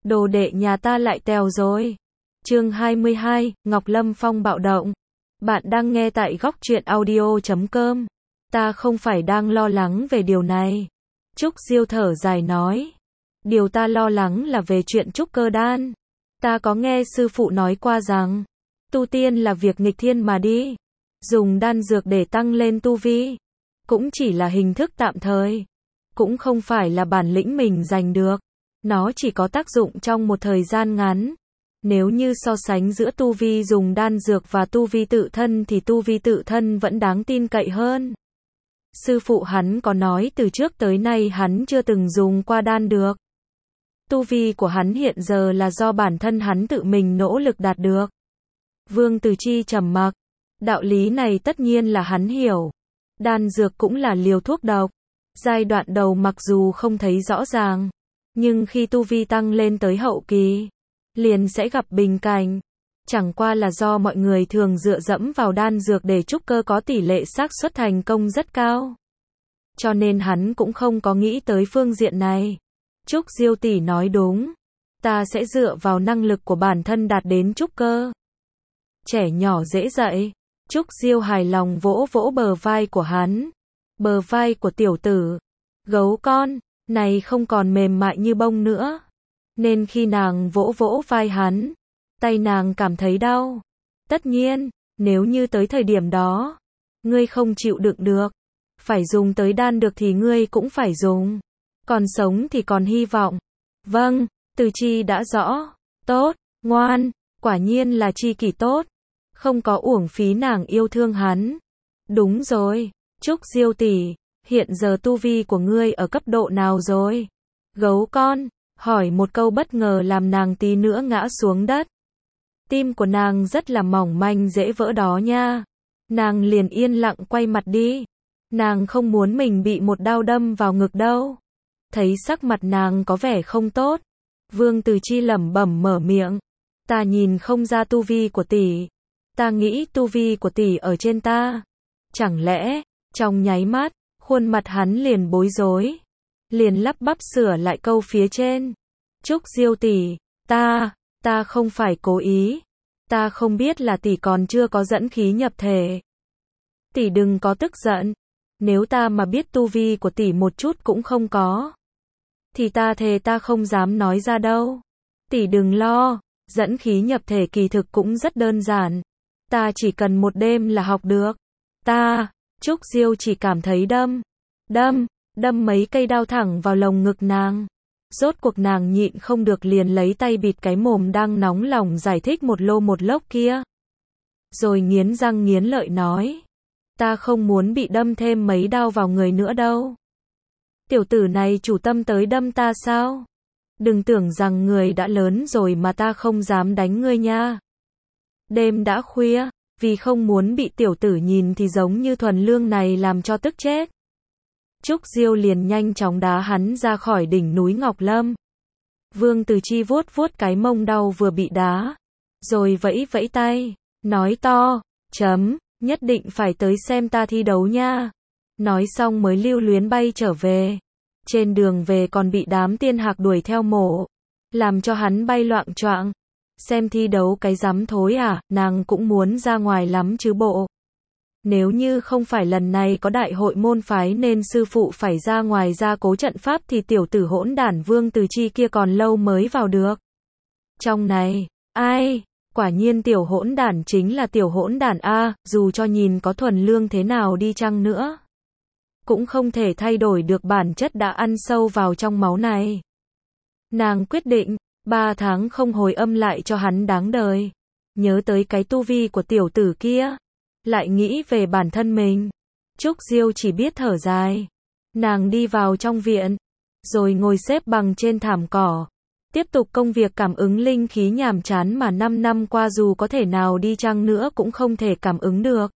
Đồ đệ nhà ta lại tèo rồi. Chương 22, Ngọc Lâm Phong bạo động. Bạn đang nghe tại góc truyện audio.com. Ta không phải đang lo lắng về điều này. Trúc Diêu thở dài nói. Điều ta lo lắng là về chuyện trúc cơ đan. Ta có nghe sư phụ nói qua rằng, tu tiên là việc nghịch thiên mà đi. Dùng đan dược để tăng lên tu vi, cũng chỉ là hình thức tạm thời. Cũng không phải là bản lĩnh mình giành được. Nó chỉ có tác dụng trong một thời gian ngắn. Nếu như so sánh giữa tu vi dùng đan dược và tu vi tự thân thì tu vi tự thân vẫn đáng tin cậy hơn. Sư phụ hắn có nói từ trước tới nay hắn chưa từng dùng qua đan được. Tu vi của hắn hiện giờ là do bản thân hắn tự mình nỗ lực đạt được. Vương Từ Chi trầm mặc. Đạo lý này tất nhiên là hắn hiểu. Đan dược cũng là liều thuốc độc. Giai đoạn đầu mặc dù không thấy rõ ràng, nhưng khi tu vi tăng lên tới hậu kỳ, liền sẽ gặp bình cảnh. Chẳng qua là do mọi người thường dựa dẫm vào đan dược để trúc cơ có tỷ lệ xác suất thành công rất cao. Cho nên hắn cũng không có nghĩ tới phương diện này. Trúc Diêu tỷ nói đúng. Ta sẽ dựa vào năng lực của bản thân đạt đến trúc cơ. Trẻ nhỏ dễ dạy. Trúc Diêu hài lòng vỗ vỗ bờ vai của hắn. Bờ vai của tiểu tử, gấu con, này không còn mềm mại như bông nữa. Nên khi nàng vỗ vỗ vai hắn, tay nàng cảm thấy đau. Tất nhiên, nếu như tới thời điểm đó, ngươi không chịu đựng được, phải dùng tới đan được thì ngươi cũng phải dùng. Còn sống thì còn hy vọng. Vâng, Từ Chi đã rõ. Tốt, ngoan, quả nhiên là chi kỷ tốt. Không có uổng phí nàng yêu thương hắn. Đúng rồi, Trúc Diêu tỷ, hiện giờ tu vi của ngươi ở cấp độ nào rồi? Gấu con, hỏi một câu bất ngờ làm nàng tí nữa ngã xuống đất. Tim của nàng rất là mỏng manh dễ vỡ đó nha. Nàng liền yên lặng quay mặt đi. Nàng không muốn mình bị một đao đâm vào ngực đâu. Thấy sắc mặt nàng có vẻ không tốt, Vương Từ Chi lẩm bẩm mở miệng. Ta nhìn không ra tu vi của tỷ. Ta nghĩ tu vi của tỷ ở trên ta. Chẳng lẽ, trong nháy mắt, khuôn mặt hắn liền bối rối. Liền lắp bắp sửa lại câu phía trên. Trúc Diêu tỷ, ta không phải cố ý. Ta không biết là tỷ còn chưa có dẫn khí nhập thể. Tỷ đừng có tức giận. Nếu ta mà biết tu vi của tỷ một chút cũng không có, thì ta thề ta không dám nói ra đâu. Tỷ đừng lo, dẫn khí nhập thể kỳ thực cũng rất đơn giản. Ta chỉ cần một đêm là học được. Trúc Diêu chỉ cảm thấy đâm mấy cây đao thẳng vào lồng ngực nàng. Rốt cuộc nàng nhịn không được liền lấy tay bịt cái mồm đang nóng lòng giải thích một lô một lốc kia. Rồi nghiến răng nghiến lợi nói. Ta không muốn bị đâm thêm mấy đao vào người nữa đâu. Tiểu tử này chủ tâm tới đâm ta sao? Đừng tưởng rằng người đã lớn rồi mà ta không dám đánh ngươi nha. Đêm đã khuya, vì không muốn bị tiểu tử nhìn thì giống như thuần lương này làm cho tức chết. Trúc Diêu liền nhanh chóng đá hắn ra khỏi đỉnh núi Ngọc Lâm. Vương Từ Chi vuốt vuốt cái mông đau vừa bị đá, rồi vẫy vẫy tay, nói to, nhất định phải tới xem ta thi đấu nha. Nói xong mới lưu luyến bay trở về. Trên đường về còn bị đám tiên hạc đuổi theo mổ, làm cho hắn bay loạng choạng. Xem thi đấu cái rắm thối à, nàng cũng muốn ra ngoài lắm chứ bộ. Nếu như không phải lần này có đại hội môn phái nên sư phụ phải ra ngoài gia cố trận pháp thì tiểu tử hỗn đản Vương Từ Chi kia còn lâu mới vào được. Trong này, ai, quả nhiên tiểu hỗn đản chính là tiểu hỗn đản a, dù cho nhìn có thuần lương thế nào đi chăng nữa, cũng không thể thay đổi được bản chất đã ăn sâu vào trong máu này. Nàng quyết định 3 tháng không hồi âm lại cho hắn đáng đời. Nhớ tới cái tu vi của tiểu tử kia, lại nghĩ về bản thân mình. Trúc Diêu chỉ biết thở dài. Nàng đi vào trong viện, rồi ngồi xếp bằng trên thảm cỏ. Tiếp tục công việc cảm ứng linh khí nhàm chán mà 5 năm qua dù có thể nào đi chăng nữa cũng không thể cảm ứng được.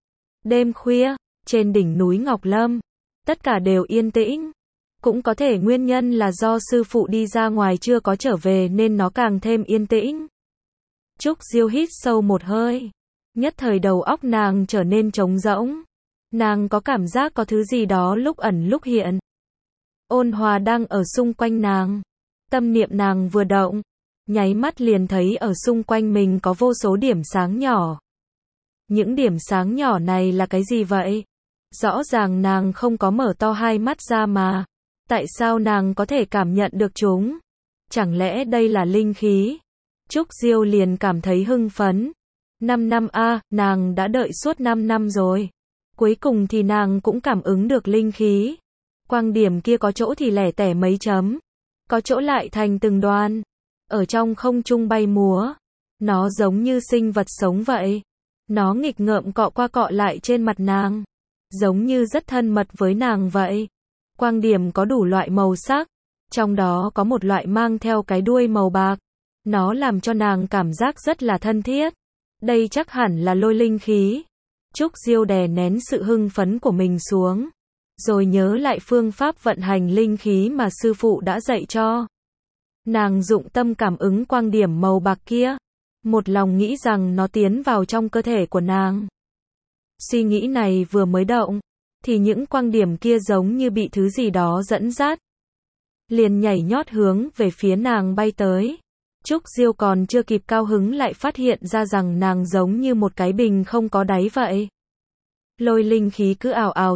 Đêm khuya, trên đỉnh núi Ngọc Lâm, tất cả đều yên tĩnh. Cũng có thể nguyên nhân là do sư phụ đi ra ngoài chưa có trở về nên nó càng thêm yên tĩnh. Trúc Diêu hít sâu một hơi. Nhất thời đầu óc nàng trở nên trống rỗng. Nàng có cảm giác có thứ gì đó lúc ẩn lúc hiện. Ôn hòa đang ở xung quanh nàng. Tâm niệm nàng vừa động, nháy mắt liền thấy ở xung quanh mình có vô số điểm sáng nhỏ. Những điểm sáng nhỏ này là cái gì vậy? Rõ ràng nàng không có mở to hai mắt ra mà. Tại sao nàng có thể cảm nhận được chúng? Chẳng lẽ đây là linh khí? Trúc Diêu liền cảm thấy hưng phấn. 5 năm nàng đã đợi suốt 5 năm rồi. Cuối cùng thì nàng cũng cảm ứng được linh khí. Quang điểm kia có chỗ thì lẻ tẻ mấy chấm, có chỗ lại thành từng đoàn, ở trong không trung bay múa. Nó giống như sinh vật sống vậy. Nó nghịch ngợm cọ qua cọ lại trên mặt nàng, giống như rất thân mật với nàng vậy. Quang điểm có đủ loại màu sắc, trong đó có một loại mang theo cái đuôi màu bạc. Nó làm cho nàng cảm giác rất là thân thiết. Đây chắc hẳn là lôi linh khí. Trúc Diêu đè nén sự hưng phấn của mình xuống, rồi nhớ lại phương pháp vận hành linh khí mà sư phụ đã dạy cho. Nàng dụng tâm cảm ứng quang điểm màu bạc kia, một lòng nghĩ rằng nó tiến vào trong cơ thể của nàng. Suy nghĩ này vừa mới động, thì những quang điểm kia giống như bị thứ gì đó dẫn dắt, liền nhảy nhót hướng về phía nàng bay tới. Trúc Diêu còn chưa kịp cao hứng lại phát hiện ra rằng nàng giống như một cái bình không có đáy vậy. Lôi linh khí cứ ào ào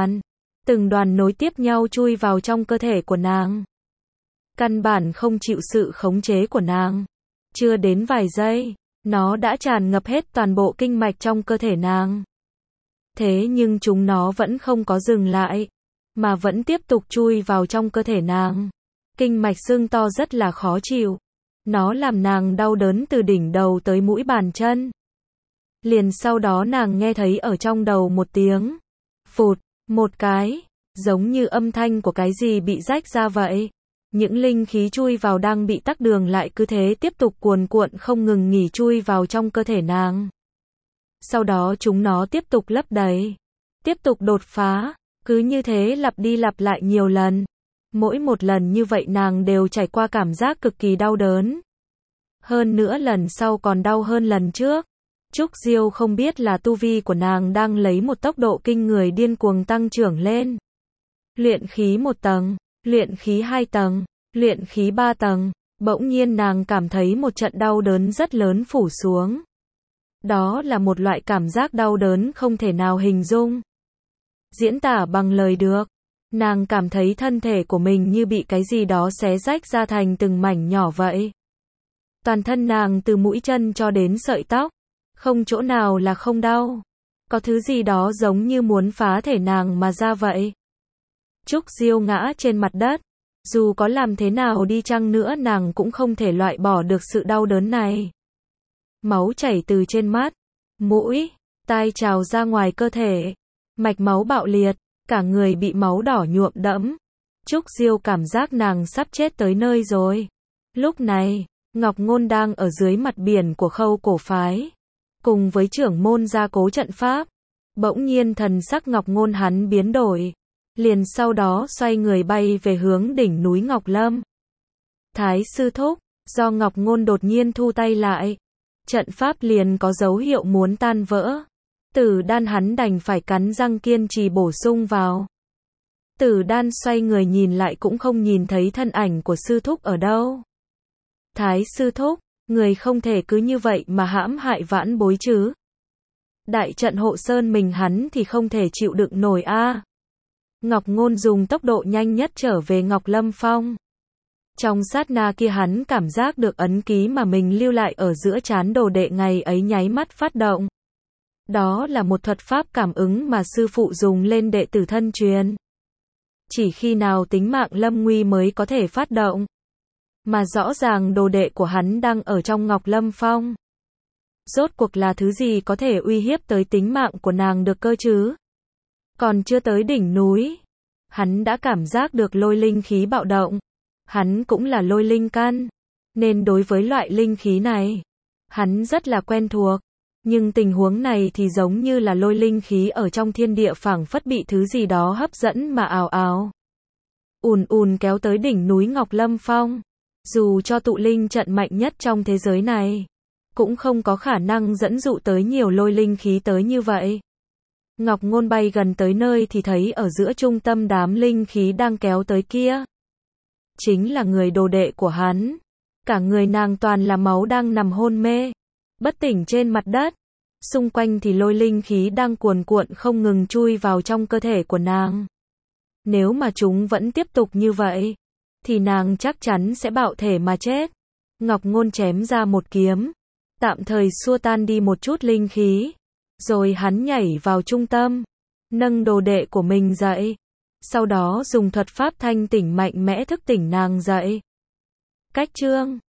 từng đoàn nối tiếp nhau chui vào trong cơ thể của nàng. Căn bản không chịu sự khống chế của nàng. Chưa đến vài giây, nó đã tràn ngập hết toàn bộ kinh mạch trong cơ thể nàng. Thế nhưng chúng nó vẫn không có dừng lại, mà vẫn tiếp tục chui vào trong cơ thể nàng. Kinh mạch sưng to rất là khó chịu. Nó làm nàng đau đớn từ đỉnh đầu tới mũi bàn chân. Liền sau đó nàng nghe thấy ở trong đầu một tiếng phụt, một cái, giống như âm thanh của cái gì bị rách ra vậy. Những linh khí chui vào đang bị tắc đường lại cứ thế tiếp tục cuồn cuộn không ngừng nghỉ chui vào trong cơ thể nàng. Sau đó chúng nó tiếp tục lấp đầy, tiếp tục đột phá, cứ như thế lặp đi lặp lại nhiều lần. Mỗi một lần như vậy nàng đều trải qua cảm giác cực kỳ đau đớn. Hơn nữa lần sau còn đau hơn lần trước. Trúc Diêu không biết là tu vi của nàng đang lấy một tốc độ kinh người điên cuồng tăng trưởng lên. Luyện khí 1 tầng, luyện khí 2 tầng, luyện khí 3 tầng, bỗng nhiên nàng cảm thấy một trận đau đớn rất lớn phủ xuống. Đó là một loại cảm giác đau đớn không thể nào hình dung, diễn tả bằng lời được. Nàng cảm thấy thân thể của mình như bị cái gì đó xé rách ra thành từng mảnh nhỏ vậy. Toàn thân nàng từ mũi chân cho đến sợi tóc, không chỗ nào là không đau. Có thứ gì đó giống như muốn phá thể nàng mà ra vậy. Trúc Diêu ngã trên mặt đất. Dù có làm thế nào đi chăng nữa nàng cũng không thể loại bỏ được sự đau đớn này. Máu chảy từ trên mắt, mũi, tai trào ra ngoài cơ thể. Mạch máu bạo liệt, cả người bị máu đỏ nhuộm đẫm. Trúc Diêu cảm giác nàng sắp chết tới nơi rồi. Lúc này, Ngọc Ngôn đang ở dưới mặt biển của Khâu Cổ Phái, cùng với trưởng môn gia cố trận pháp. Bỗng nhiên thần sắc Ngọc Ngôn hắn biến đổi, liền sau đó xoay người bay về hướng đỉnh núi Ngọc Lâm. Thái sư thúc, do Ngọc Ngôn đột nhiên thu tay lại, trận pháp liền có dấu hiệu muốn tan vỡ. Tử Đan hắn đành phải cắn răng kiên trì bổ sung vào. Tử Đan xoay người nhìn lại cũng không nhìn thấy thân ảnh của sư thúc ở đâu. Thái sư thúc, người không thể cứ như vậy mà hãm hại vãn bối chứ. Đại trận hộ sơn mình hắn thì không thể chịu đựng nổi a. Ngọc Ngôn dùng tốc độ nhanh nhất trở về Ngọc Lâm Phong. Trong sát na kia hắn cảm giác được ấn ký mà mình lưu lại ở giữa trán đồ đệ ngày ấy nháy mắt phát động. Đó là một thuật pháp cảm ứng mà sư phụ dùng lên đệ tử thân truyền. Chỉ khi nào tính mạng lâm nguy mới có thể phát động. Mà rõ ràng đồ đệ của hắn đang ở trong Ngọc Lâm Phong. Rốt cuộc là thứ gì có thể uy hiếp tới tính mạng của nàng được cơ chứ? Còn chưa tới đỉnh núi, hắn đã cảm giác được lôi linh khí bạo động. Hắn cũng là lôi linh căn, nên đối với loại linh khí này, hắn rất là quen thuộc. Nhưng tình huống này thì giống như là lôi linh khí ở trong thiên địa phảng phất bị thứ gì đó hấp dẫn mà ào ào ùn ùn kéo tới đỉnh núi Ngọc Lâm Phong. Dù cho tụ linh trận mạnh nhất trong thế giới này, cũng không có khả năng dẫn dụ tới nhiều lôi linh khí tới như vậy. Ngọc Ngôn bay gần tới nơi thì thấy ở giữa trung tâm đám linh khí đang kéo tới kia, chính là người đồ đệ của hắn. Cả người nàng toàn là máu đang nằm hôn mê, bất tỉnh trên mặt đất. Xung quanh thì lôi linh khí đang cuồn cuộn không ngừng chui vào trong cơ thể của nàng. Nếu mà chúng vẫn tiếp tục như vậy, thì nàng chắc chắn sẽ bạo thể mà chết. Ngọc Ngôn chém ra một kiếm, tạm thời xua tan đi một chút linh khí. Rồi hắn nhảy vào trung tâm, nâng đồ đệ của mình dậy. Sau đó dùng thuật pháp thanh tỉnh mạnh mẽ thức tỉnh nàng dậy. Cách chương